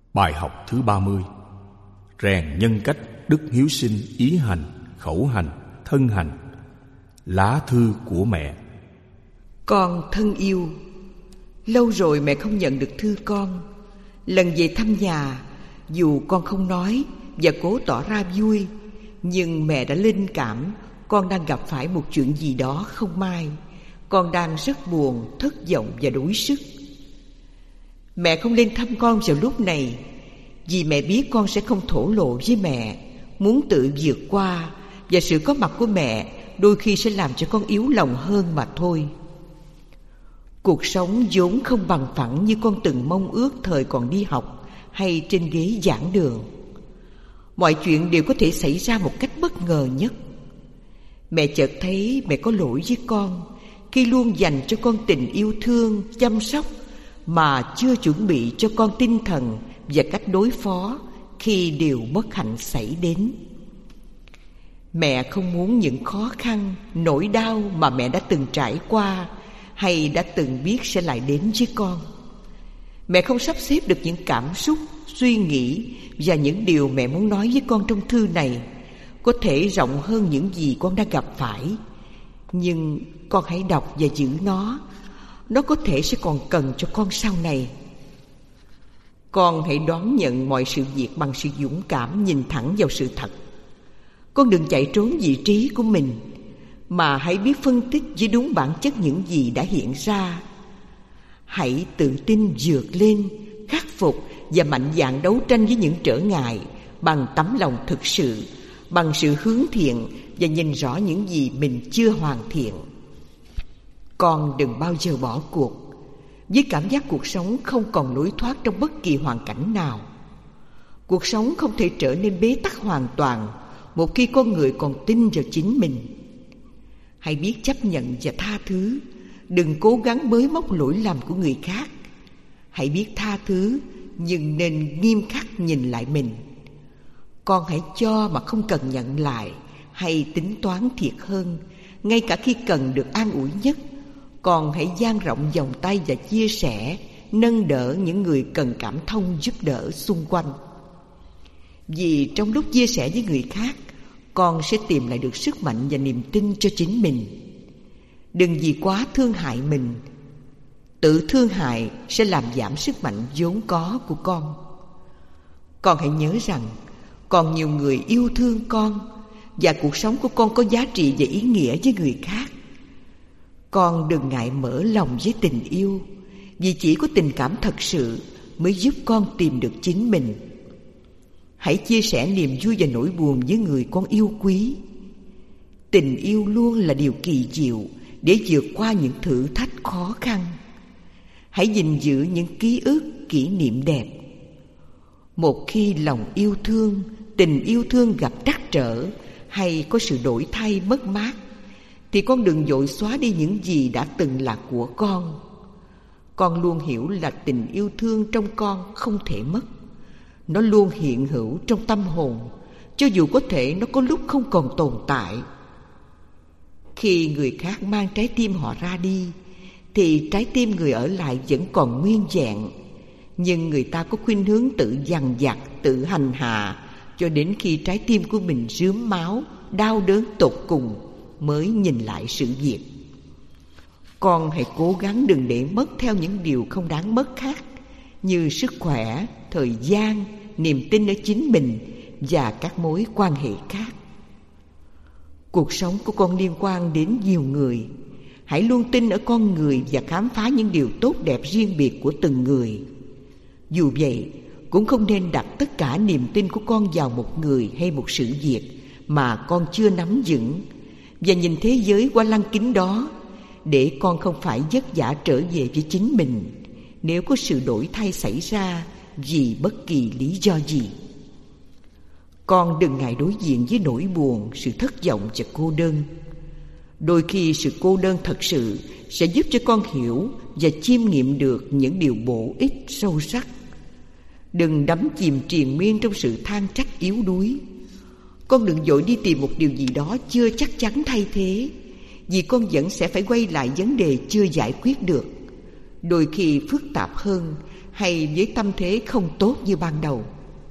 Bài học thứ 30. Rèn nhân cách, đức hiếu sinh, ý hành, khẩu hành, thân hành. Lá thư của mẹ. Con thân yêu, lâu rồi mẹ không nhận được thư con. Lần về thăm nhà, dù con không nói và cố tỏ ra vui, nhưng mẹ đã linh cảm con đang gặp phải một chuyện gì đó không may. Con đang rất buồn, thất vọng và đuối sức. Mẹ không lên thăm con vào lúc này vì mẹ biết con sẽ không thổ lộ với mẹ, muốn tự vượt qua, và sự có mặt của mẹ đôi khi sẽ làm cho con yếu lòng hơn mà thôi. Cuộc sống vốn không bằng phẳng như con từng mong ước thời còn đi học hay trên ghế giảng đường. Mọi chuyện đều có thể xảy ra một cách bất ngờ nhất. Mẹ chợt thấy mẹ có lỗi với con khi luôn dành cho con tình yêu thương, chăm sóc mà chưa chuẩn bị cho con tinh thần và cách đối phó khi điều bất hạnh xảy đến. Mẹ không muốn những khó khăn, nỗi đau mà mẹ đã từng trải qua hay đã từng biết sẽ lại đến với con. Mẹ không sắp xếp được những cảm xúc, suy nghĩ và những điều mẹ muốn nói với con trong thư này có thể rộng hơn những gì con đang gặp phải. Nhưng con hãy đọc và giữ nó. Nó có thể sẽ còn cần cho con sau này. Con hãy đón nhận mọi sự việc bằng sự dũng cảm nhìn thẳng vào sự thật. Con đừng chạy trốn vị trí của mình, mà hãy biết phân tích với đúng bản chất những gì đã hiện ra. Hãy tự tin vượt lên, khắc phục và mạnh dạn đấu tranh với những trở ngại bằng tấm lòng thực sự, bằng sự hướng thiện và nhìn rõ những gì mình chưa hoàn thiện. Con đừng bao giờ bỏ cuộc với cảm giác cuộc sống không còn lối thoát trong bất kỳ hoàn cảnh nào. Cuộc sống không thể trở nên bế tắc hoàn toàn một khi con người còn tin vào chính mình. Hãy biết chấp nhận và tha thứ. Đừng cố gắng bới móc lỗi lầm của người khác. Hãy biết tha thứ, nhưng nên nghiêm khắc nhìn lại mình. Con hãy cho mà không cần nhận lại, hay tính toán thiệt hơn. Ngay cả khi cần được an ủi nhất, con hãy dang rộng vòng tay và chia sẻ, nâng đỡ những người cần cảm thông giúp đỡ xung quanh. Vì trong lúc chia sẻ với người khác, con sẽ tìm lại được sức mạnh và niềm tin cho chính mình. Đừng vì quá thương hại mình. Tự thương hại sẽ làm giảm sức mạnh vốn có của con. Con hãy nhớ rằng còn nhiều người yêu thương con, và cuộc sống của con có giá trị và ý nghĩa với người khác. Con đừng ngại mở lòng với tình yêu, vì chỉ có tình cảm thật sự mới giúp con tìm được chính mình. Hãy chia sẻ niềm vui và nỗi buồn với người con yêu quý. Tình yêu luôn là điều kỳ diệu để vượt qua những thử thách khó khăn. Hãy gìn giữ những ký ức, kỷ niệm đẹp. Một khi lòng yêu thương, tình yêu thương gặp trắc trở hay có sự đổi thay mất mát, thì con đừng vội xóa đi những gì đã từng là của con. Con luôn hiểu là tình yêu thương trong con không thể mất. Nó luôn hiện hữu trong tâm hồn, cho dù có thể nó có lúc không còn tồn tại. Khi người khác mang trái tim họ ra đi, thì trái tim người ở lại vẫn còn nguyên vẹn. Nhưng người ta có khuynh hướng tự dằn vặt, tự hành hạ, cho đến khi trái tim của mình rướm máu, đau đớn tột cùng mới nhìn lại sự việc. Con hãy cố gắng đừng để mất theo những điều không đáng mất khác, như sức khỏe, thời gian, niềm tin ở chính mình và các mối quan hệ khác. Cuộc sống của con liên quan đến nhiều người. Hãy luôn tin ở con người và khám phá những điều tốt đẹp riêng biệt của từng người. Dù vậy, cũng không nên đặt tất cả niềm tin của con vào một người hay một sự việc mà con chưa nắm vững, và nhìn thế giới qua lăng kính đó, để con không phải vất vả trở về với chính mình nếu có sự đổi thay xảy ra vì bất kỳ lý do gì. Con đừng ngại đối diện với nỗi buồn, sự thất vọng và cô đơn. Đôi khi sự cô đơn thật sự sẽ giúp cho con hiểu và chiêm nghiệm được những điều bổ ích sâu sắc. Đừng đắm chìm triền miên trong sự than trách yếu đuối. Con đừng vội đi tìm một điều gì đó chưa chắc chắn thay thế, vì con vẫn sẽ phải quay lại vấn đề chưa giải quyết được. Đôi khi phức tạp hơn hay với tâm thế không tốt như ban đầu.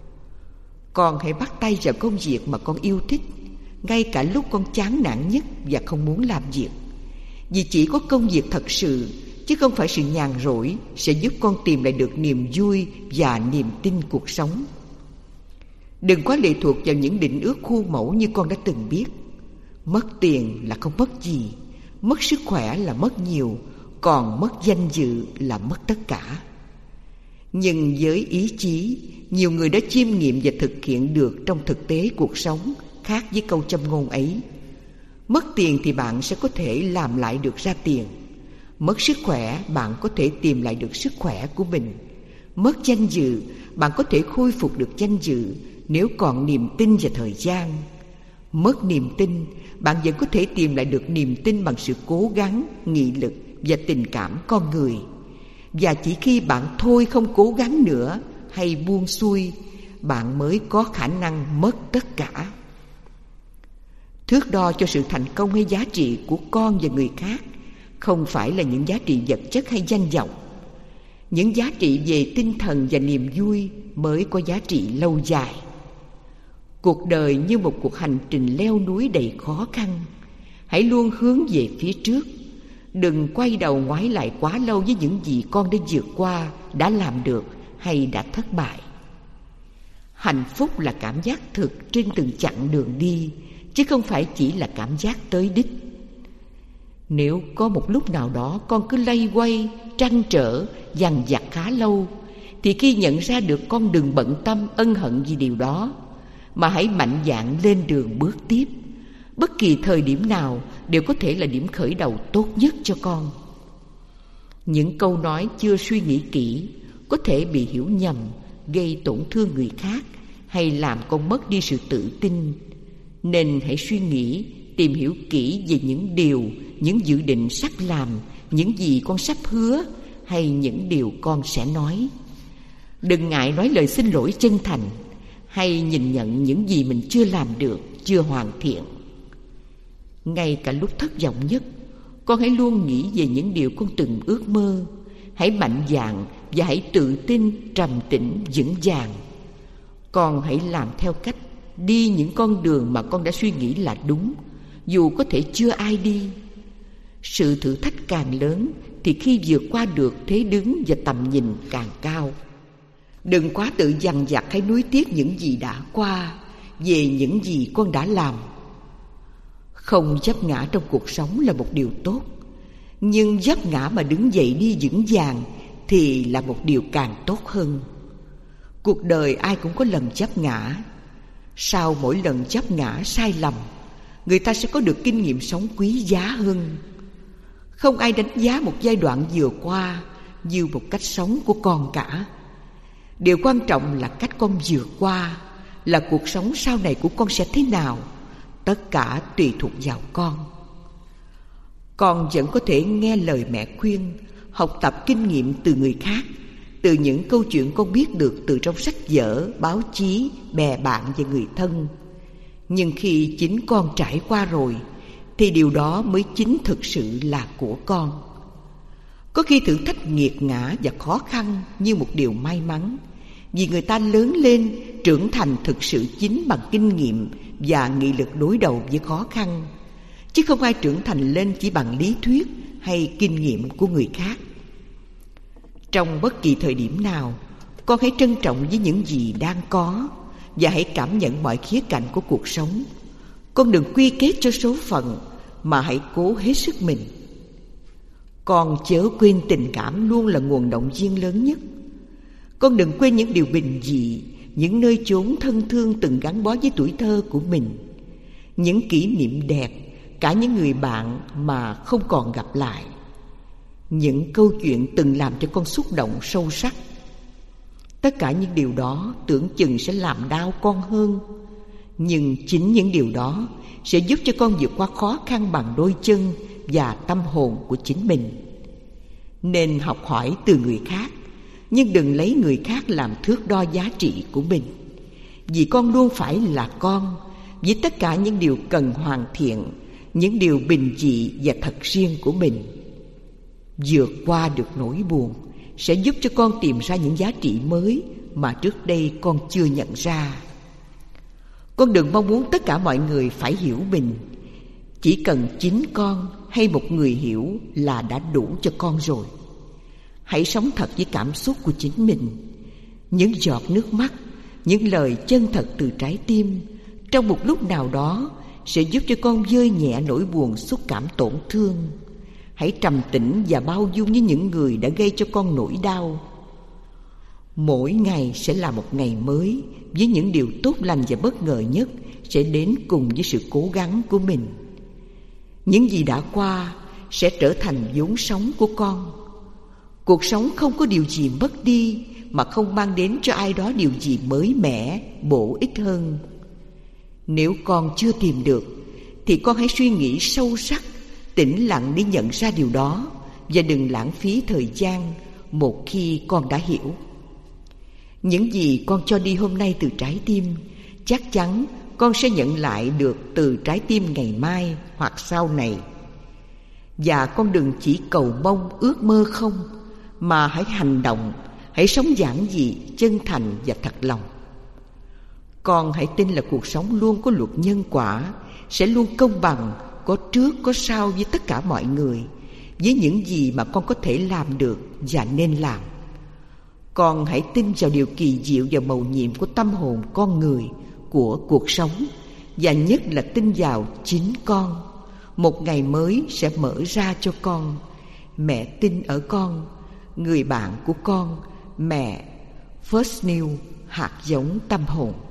Con hãy bắt tay vào công việc mà con yêu thích, ngay cả lúc con chán nản nhất và không muốn làm việc. Vì chỉ có công việc thật sự, chứ không phải sự nhàn rỗi, sẽ giúp con tìm lại được niềm vui và niềm tin cuộc sống. Đừng quá lệ thuộc vào những định ước khuôn mẫu như con đã từng biết. Mất tiền là không mất gì, mất sức khỏe là mất nhiều, còn mất danh dự là mất tất cả. Nhưng với ý chí, nhiều người đã chiêm nghiệm và thực hiện được trong thực tế cuộc sống, khác với câu châm ngôn ấy. Mất tiền thì bạn sẽ có thể làm lại được ra tiền. Mất sức khỏe, bạn có thể tìm lại được sức khỏe của mình. Mất danh dự, bạn có thể khôi phục được danh dự nếu còn niềm tin và thời gian. Mất niềm tin, bạn vẫn có thể tìm lại được niềm tin bằng sự cố gắng, nghị lực và tình cảm con người. Và chỉ khi bạn thôi không cố gắng nữa hay buông xuôi, bạn mới có khả năng mất tất cả. Thước đo cho sự thành công hay giá trị của con và người khác không phải là những giá trị vật chất hay danh vọng. Những giá trị về tinh thần và niềm vui mới có giá trị lâu dài. Cuộc đời như một cuộc hành trình leo núi đầy khó khăn. Hãy luôn hướng về phía trước. Đừng quay đầu ngoái lại quá lâu với những gì con đã vượt qua, đã làm được hay đã thất bại. Hạnh phúc là cảm giác thực trên từng chặng đường đi, chứ không phải chỉ là cảm giác tới đích. Nếu có một lúc nào đó con cứ loay quay, trăn trở, dằn vặt khá lâu, thì khi nhận ra được, con đừng bận tâm ân hận vì điều đó, mà hãy mạnh dạn lên đường bước tiếp. Bất kỳ thời điểm nào đều có thể là điểm khởi đầu tốt nhất cho con. Những câu nói chưa suy nghĩ kỹ có thể bị hiểu nhầm, gây tổn thương người khác hay làm con mất đi sự tự tin. Nên hãy suy nghĩ, tìm hiểu kỹ về những điều, những dự định sắp làm, những gì con sắp hứa hay những điều con sẽ nói. Đừng ngại nói lời xin lỗi chân thành hay nhìn nhận những gì mình chưa làm được, chưa hoàn thiện. Ngay cả lúc thất vọng nhất, con hãy luôn nghĩ về những điều con từng ước mơ. Hãy mạnh dạn và hãy tự tin, trầm tĩnh, vững vàng. Con hãy làm theo cách, đi những con đường mà con đã suy nghĩ là đúng, dù có thể chưa ai đi. Sự thử thách càng lớn thì khi vượt qua được thế đứng và tầm nhìn càng cao. Đừng quá tự dằn vặt hay nuối tiếc những gì đã qua, về những gì con đã làm. Không vấp ngã trong cuộc sống là một điều tốt, nhưng vấp ngã mà đứng dậy đi vững vàng thì là một điều càng tốt hơn. Cuộc đời ai cũng có lần vấp ngã. Sau mỗi lần vấp ngã sai lầm, người ta sẽ có được kinh nghiệm sống quý giá hơn. Không ai đánh giá một giai đoạn vừa qua như một cách sống của con cả. Điều quan trọng là cách con vượt qua, là cuộc sống sau này của con sẽ thế nào. Tất cả tùy thuộc vào con. Con vẫn có thể nghe lời mẹ khuyên, học tập kinh nghiệm từ người khác, từ những câu chuyện con biết được từ trong sách vở, báo chí, bè bạn và người thân. Nhưng khi chính con trải qua rồi, thì điều đó mới chính thực sự là của con. Có khi thử thách nghiệt ngã và khó khăn như một điều may mắn, vì người ta lớn lên, trưởng thành thực sự chính bằng kinh nghiệm và nghị lực đối đầu với khó khăn, chứ không ai trưởng thành lên chỉ bằng lý thuyết hay kinh nghiệm của người khác. Trong bất kỳ thời điểm nào, con hãy trân trọng với những gì đang có và hãy cảm nhận mọi khía cạnh của cuộc sống. Con đừng quy kết cho số phận, mà hãy cố hết sức mình. Con chớ quên tình cảm luôn là nguồn động viên lớn nhất. Con đừng quên những điều bình dị, những nơi chốn thân thương từng gắn bó với tuổi thơ của mình, những kỷ niệm đẹp, cả những người bạn mà không còn gặp lại, những câu chuyện từng làm cho con xúc động sâu sắc. Tất cả những điều đó tưởng chừng sẽ làm đau con hơn, nhưng chính những điều đó sẽ giúp cho con vượt qua khó khăn bằng đôi chân và tâm hồn của chính mình. Nên học hỏi từ người khác, nhưng đừng lấy người khác làm thước đo giá trị của mình. Vì con luôn phải là con, với tất cả những điều cần hoàn thiện, những điều bình dị và thật riêng của mình. Vượt qua được nỗi buồn sẽ giúp cho con tìm ra những giá trị mới mà trước đây con chưa nhận ra. Con đừng mong muốn tất cả mọi người phải hiểu mình. Chỉ cần chính con hay một người hiểu là đã đủ cho con rồi. Hãy sống thật với cảm xúc của chính mình. Những giọt nước mắt, những lời chân thật từ trái tim trong một lúc nào đó sẽ giúp cho con vơi nhẹ nỗi buồn xúc cảm tổn thương. Hãy trầm tĩnh và bao dung với những người đã gây cho con nỗi đau. Mỗi ngày sẽ là một ngày mới, với những điều tốt lành và bất ngờ nhất sẽ đến cùng với sự cố gắng của mình. Những gì đã qua sẽ trở thành vốn sống của con. Cuộc sống không có điều gì mất đi mà không mang đến cho ai đó điều gì mới mẻ, bổ ích hơn. Nếu con chưa tìm được thì con hãy suy nghĩ sâu sắc, tĩnh lặng để nhận ra điều đó, và đừng lãng phí thời gian một khi con đã hiểu. Những gì con cho đi hôm nay từ trái tim, chắc chắn con sẽ nhận lại được từ trái tim ngày mai hoặc sau này. Và con đừng chỉ cầu mong ước mơ không, mà hãy hành động, hãy sống giản dị, chân thành và thật lòng. Con hãy tin là cuộc sống luôn có luật nhân quả, sẽ luôn công bằng, có trước có sau với tất cả mọi người, với những gì mà con có thể làm được và nên làm. Con hãy tin vào điều kỳ diệu và mầu nhiệm của tâm hồn con người, của cuộc sống, và nhất là tin vào chính con. Một ngày mới sẽ mở ra cho con. Mẹ tin ở con, người bạn của con, mẹ First New, hạt giống tâm hồn.